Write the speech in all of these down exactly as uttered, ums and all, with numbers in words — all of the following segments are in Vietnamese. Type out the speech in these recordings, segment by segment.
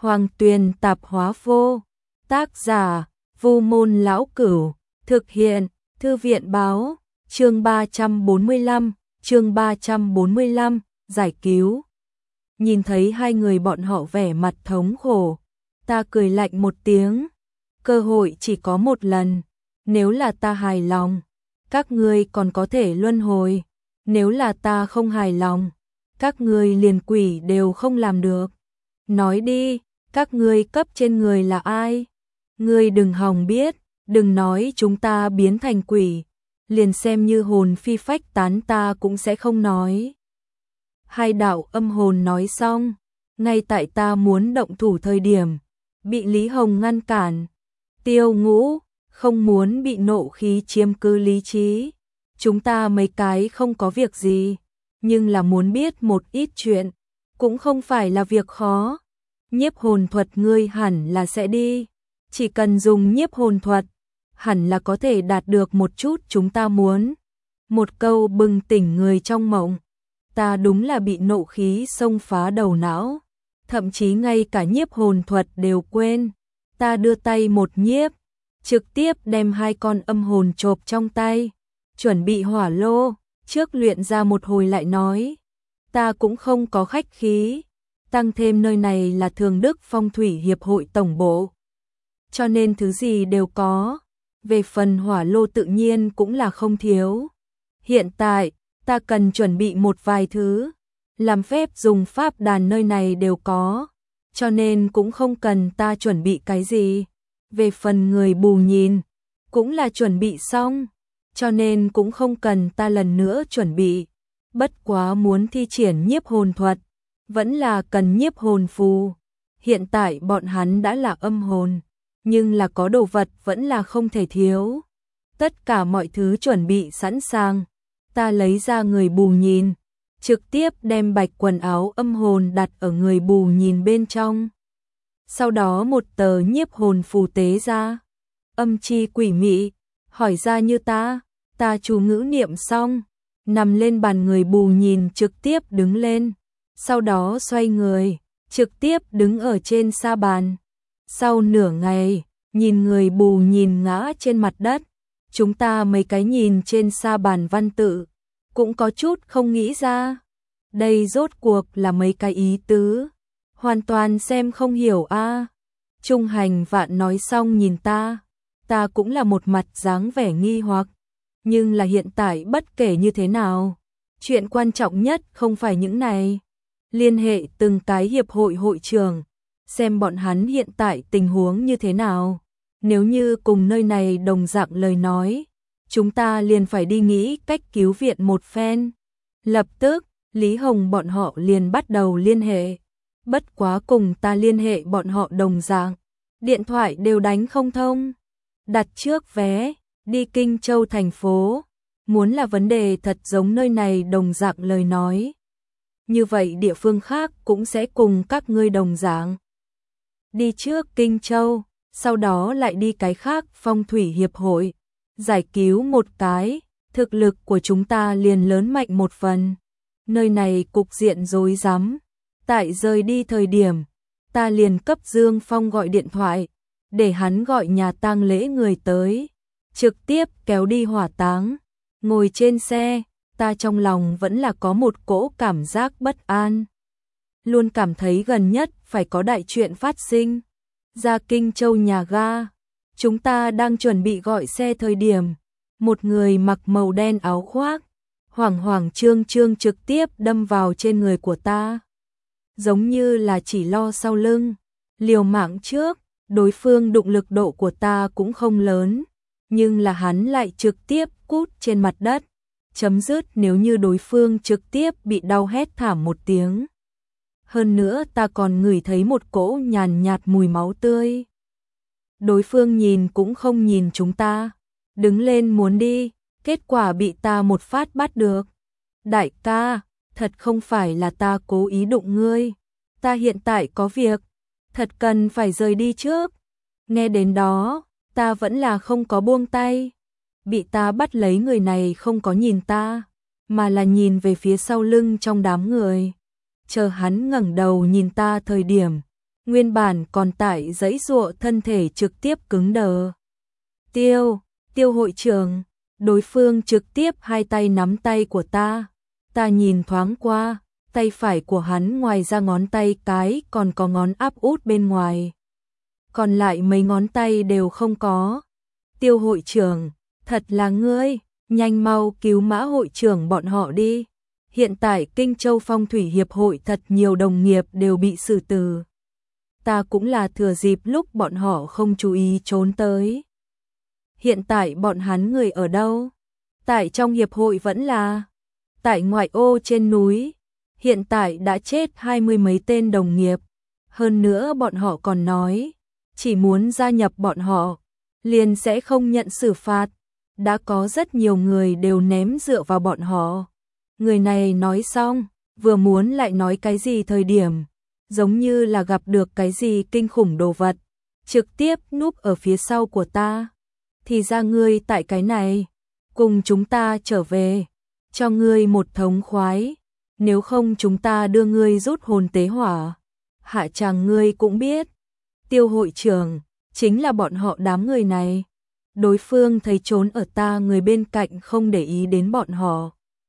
Hoàng Tuyền tạp hóa vô. Tác giả, Vu Môn Lão Cửu. Thực hiện, Thư viện báo. Chương ba trăm bốn mươi lăm, chương ba trăm bốn mươi lăm, giải cứu. Nhìn thấy hai người bọn họ vẻ mặt thống khổ, ta cười lạnh một tiếng. Cơ hội chỉ có một lần, nếu là ta hài lòng, các ngươi còn có thể luân hồi. Nếu là ta không hài lòng, các ngươi liền quỷ đều không làm được. Nói đi, các ngươi cấp trên người là ai? Ngươi đừng hòng biết, đừng nói chúng ta biến thành quỷ, liền xem như hồn phi phách tán ta cũng sẽ không nói. Hai đạo âm hồn nói xong, ngay tại ta muốn động thủ thời điểm, bị Lý Hồng ngăn cản. Tiêu Ngũ, không muốn bị nộ khí chiếm cứ lý trí. Chúng ta mấy cái không có việc gì, nhưng là muốn biết một ít chuyện, cũng không phải là việc khó. Nhiếp hồn thuật ngươi hẳn là sẽ đi, chỉ cần dùng nhiếp hồn thuật, hẳn là có thể đạt được một chút chúng ta muốn. Một câu bừng tỉnh người trong mộng, ta đúng là bị nộ khí xông phá đầu não, thậm chí ngay cả nhiếp hồn thuật đều quên. Ta đưa tay một nhiếp, trực tiếp đem hai con âm hồn chộp trong tay, chuẩn bị hỏa lô, trước luyện ra một hồi lại nói. Ta cũng không có khách khí, tăng thêm nơi này là Thường Đức Phong Thủy Hiệp hội tổng bộ, cho nên thứ gì đều có, về phần hỏa lô tự nhiên cũng là không thiếu. Hiện tại, ta cần chuẩn bị một vài thứ, làm phép dùng pháp đàn nơi này đều có, cho nên cũng không cần ta chuẩn bị cái gì. Về phần người bù nhìn, cũng là chuẩn bị xong, cho nên cũng không cần ta lần nữa chuẩn bị. Bất quá muốn thi triển nhiếp hồn thuật, vẫn là cần nhiếp hồn phù. Hiện tại bọn hắn đã là âm hồn, nhưng là có đồ vật vẫn là không thể thiếu. Tất cả mọi thứ chuẩn bị sẵn sàng, ta lấy ra người bù nhìn, trực tiếp đem bạch quần áo âm hồn đặt ở người bù nhìn bên trong. Sau đó một tờ nhiếp hồn phù tế ra, âm chi quỷ mị, hỏi ra như ta, ta chú ngữ niệm xong, nằm lên bàn người bù nhìn trực tiếp đứng lên, sau đó xoay người, trực tiếp đứng ở trên sa bàn. Sau nửa ngày, nhìn người bù nhìn ngã trên mặt đất, chúng ta mấy cái nhìn trên sa bàn văn tự, cũng có chút không nghĩ ra, đây rốt cuộc là mấy cái ý tứ, hoàn toàn xem không hiểu a. À. Trung Hành Vạn nói xong nhìn ta, ta cũng là một mặt dáng vẻ nghi hoặc, nhưng là hiện tại bất kể như thế nào, chuyện quan trọng nhất không phải những này, liên hệ từng cái hiệp hội hội trưởng, xem bọn hắn hiện tại tình huống như thế nào, nếu như cùng nơi này đồng dạng lời nói, chúng ta liền phải đi nghĩ cách cứu viện một phen. Lập tức, Lý Hồng bọn họ liền bắt đầu liên hệ, bất quá cùng ta liên hệ bọn họ đồng dạng, điện thoại đều đánh không thông. Đặt trước vé, đi Kinh Châu thành phố, muốn là vấn đề thật giống nơi này đồng dạng lời nói. Như vậy địa phương khác cũng sẽ cùng các ngươi đồng dạng. Đi trước Kinh Châu, sau đó lại đi cái khác Phong Thủy Hiệp hội, giải cứu một cái, thực lực của chúng ta liền lớn mạnh một phần. Nơi này cục diện rối rắm, tại rời đi thời điểm, ta liền cấp Dương Phong gọi điện thoại, để hắn gọi nhà tang lễ người tới, trực tiếp kéo đi hỏa táng. Ngồi trên xe, ta trong lòng vẫn là có một cỗ cảm giác bất an. Luôn cảm thấy gần nhất phải có đại chuyện phát sinh. Ra Kinh Châu nhà ga, chúng ta đang chuẩn bị gọi xe thời điểm, một người mặc màu đen áo khoác, hoảng hoảng trương trương trực tiếp đâm vào trên người của ta. Giống như là chỉ lo sau lưng, liều mạng trước, đối phương đụng lực độ của ta cũng không lớn, nhưng là hắn lại trực tiếp cút trên mặt đất, chấm dứt nếu như đối phương trực tiếp bị đau hét thảm một tiếng. Hơn nữa ta còn ngửi thấy một cỗ nhàn nhạt mùi máu tươi. Đối phương nhìn cũng không nhìn chúng ta, đứng lên muốn đi, kết quả bị ta một phát bắt được. Đại ca, thật không phải là ta cố ý đụng ngươi, ta hiện tại có việc, thật cần phải rời đi trước. Nghe đến đó, ta vẫn là không có buông tay. Bị ta bắt lấy người này không có nhìn ta, mà là nhìn về phía sau lưng trong đám người. Chờ hắn ngẩng đầu nhìn ta thời điểm, nguyên bản còn tại giãy giụa thân thể trực tiếp cứng đờ. Tiêu, Tiêu hội trưởng, đối phương trực tiếp hai tay nắm tay của ta. Ta nhìn thoáng qua, tay phải của hắn ngoài ra ngón tay cái còn có ngón áp út bên ngoài. Còn lại mấy ngón tay đều không có. Tiêu hội trưởng, thật là ngươi, nhanh mau cứu Mã hội trưởng bọn họ đi. Hiện tại Kinh Châu Phong Thủy Hiệp hội thật nhiều đồng nghiệp đều bị xử tử. Ta cũng là thừa dịp lúc bọn họ không chú ý trốn tới. Hiện tại bọn hắn người ở đâu? Tại trong hiệp hội vẫn là tại ngoại ô trên núi. Hiện tại đã chết hai mươi mấy tên đồng nghiệp. Hơn nữa bọn họ còn nói, chỉ muốn gia nhập bọn họ, liền sẽ không nhận xử phạt. Đã có rất nhiều người đều ném dựa vào bọn họ. Người này nói xong, vừa muốn lại nói cái gì thời điểm, giống như là gặp được cái gì kinh khủng đồ vật, trực tiếp núp ở phía sau của ta. Thì ra ngươi tại cái này, cùng chúng ta trở về, cho ngươi một thống khoái, nếu không chúng ta đưa ngươi rút hồn tế hỏa. Hạ chàng ngươi cũng biết, Tiêu hội trưởng, chính là bọn họ đám người này. Đối phương thấy trốn ở ta người bên cạnh không để ý đến bọn họ,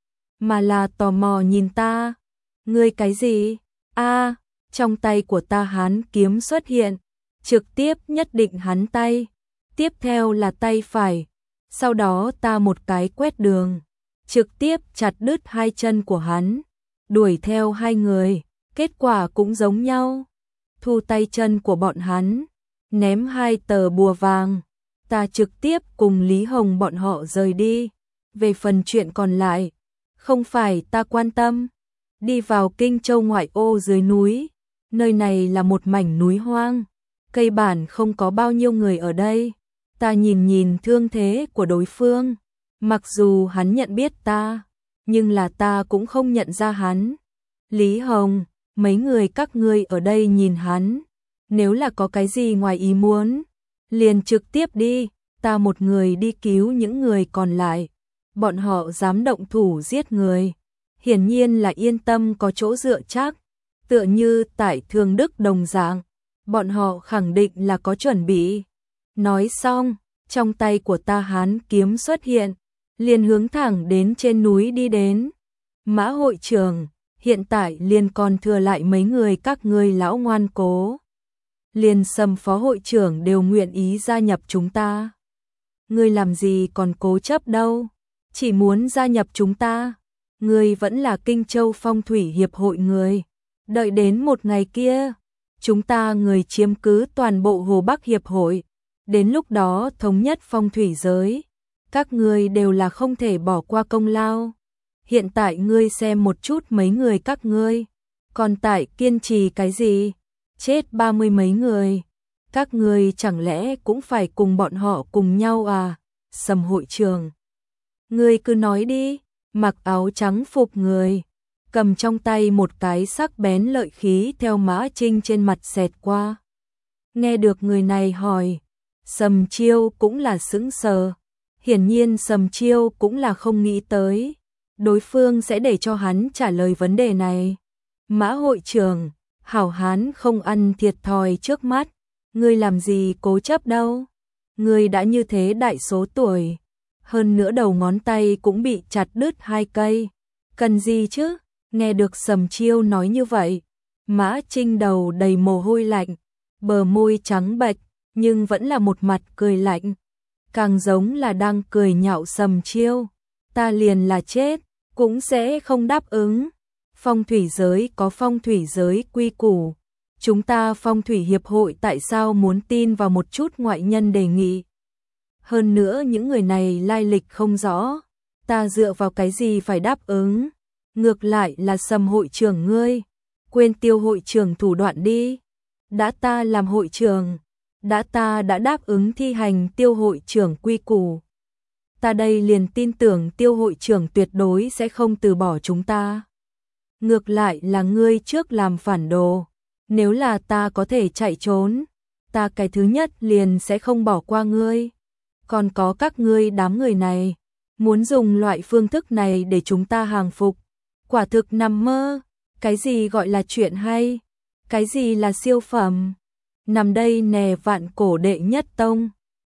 mà là tò mò nhìn ta. Ngươi cái gì? A, trong tay của ta hán kiếm xuất hiện, trực tiếp nhất định hắn tay. Tiếp theo là tay phải, sau đó ta một cái quét đường, trực tiếp chặt đứt hai chân của hắn, đuổi theo hai người, kết quả cũng giống nhau. Thu tay chân của bọn hắn, ném hai tờ bùa vàng, ta trực tiếp cùng Lý Hồng bọn họ rời đi. Về phần chuyện còn lại, không phải ta quan tâm. Đi vào Kinh Châu ngoại ô dưới núi, nơi này là một mảnh núi hoang, cây bản không có bao nhiêu người ở đây. Ta nhìn nhìn thương thế của đối phương, mặc dù hắn nhận biết ta, nhưng là ta cũng không nhận ra hắn. Lý Hồng, mấy người các ngươi ở đây nhìn hắn, nếu là có cái gì ngoài ý muốn, liền trực tiếp đi, ta một người đi cứu những người còn lại. Bọn họ dám động thủ giết người, hiển nhiên là yên tâm có chỗ dựa chắc, tựa như tại Thương Đức đồng dạng, bọn họ khẳng định là có chuẩn bị. Nói xong, trong tay của ta hán kiếm xuất hiện, liền hướng thẳng đến trên núi đi đến. Mã hội trưởng, hiện tại liền còn thừa lại mấy người các ngươi lão ngoan cố. Liền Sầm phó hội trưởng đều nguyện ý gia nhập chúng ta. Ngươi làm gì còn cố chấp đâu, chỉ muốn gia nhập chúng ta. Ngươi vẫn là Kinh Châu Phong Thủy Hiệp hội người. Đợi đến một ngày kia, chúng ta người chiếm cứ toàn bộ Hồ Bắc Hiệp hội. Đến lúc đó thống nhất phong thủy giới, các ngươi đều là không thể bỏ qua công lao. Hiện tại ngươi xem một chút mấy người các ngươi, còn tại kiên trì cái gì? Chết ba mươi mấy người, các ngươi chẳng lẽ cũng phải cùng bọn họ cùng nhau à? Sầm hội trưởng, ngươi cứ nói đi. Mặc áo trắng phục người, cầm trong tay một cái sắc bén lợi khí theo Mã Trinh trên mặt xẹt qua. Nghe được người này hỏi, Sầm Chiêu cũng là sững sờ. Hiển nhiên Sầm Chiêu cũng là không nghĩ tới đối phương sẽ để cho hắn trả lời vấn đề này. Mã hội trưởng, hảo hán không ăn thiệt thòi trước mắt, ngươi làm gì cố chấp đâu. Ngươi đã như thế đại số tuổi, hơn nữa đầu ngón tay cũng bị chặt đứt hai cây, cần gì chứ? Nghe được Sầm Chiêu nói như vậy, Mã Trinh đầu đầy mồ hôi lạnh, bờ môi trắng bệch, nhưng vẫn là một mặt cười lạnh, càng giống là đang cười nhạo Sầm Chiêu. Ta liền là chết, cũng sẽ không đáp ứng. Phong thủy giới có phong thủy giới quy củ, chúng ta phong thủy hiệp hội tại sao muốn tin vào một chút ngoại nhân đề nghị? Hơn nữa những người này lai lịch không rõ, ta dựa vào cái gì phải đáp ứng? Ngược lại là Sầm hội trưởng ngươi, quên Tiêu hội trưởng thủ đoạn đi. Đã ta làm hội trưởng, đã ta đã đáp ứng thi hành Tiêu hội trưởng quy củ, ta đây liền tin tưởng Tiêu hội trưởng tuyệt đối sẽ không từ bỏ chúng ta. Ngược lại là ngươi trước làm phản đồ, nếu là ta có thể chạy trốn, ta cái thứ nhất liền sẽ không bỏ qua ngươi. Còn có các ngươi đám người này, muốn dùng loại phương thức này để chúng ta hàng phục, quả thực nằm mơ. Cái gì gọi là chuyện hay? Cái gì là siêu phẩm? Nằm đây nè vạn cổ đệ nhất tông.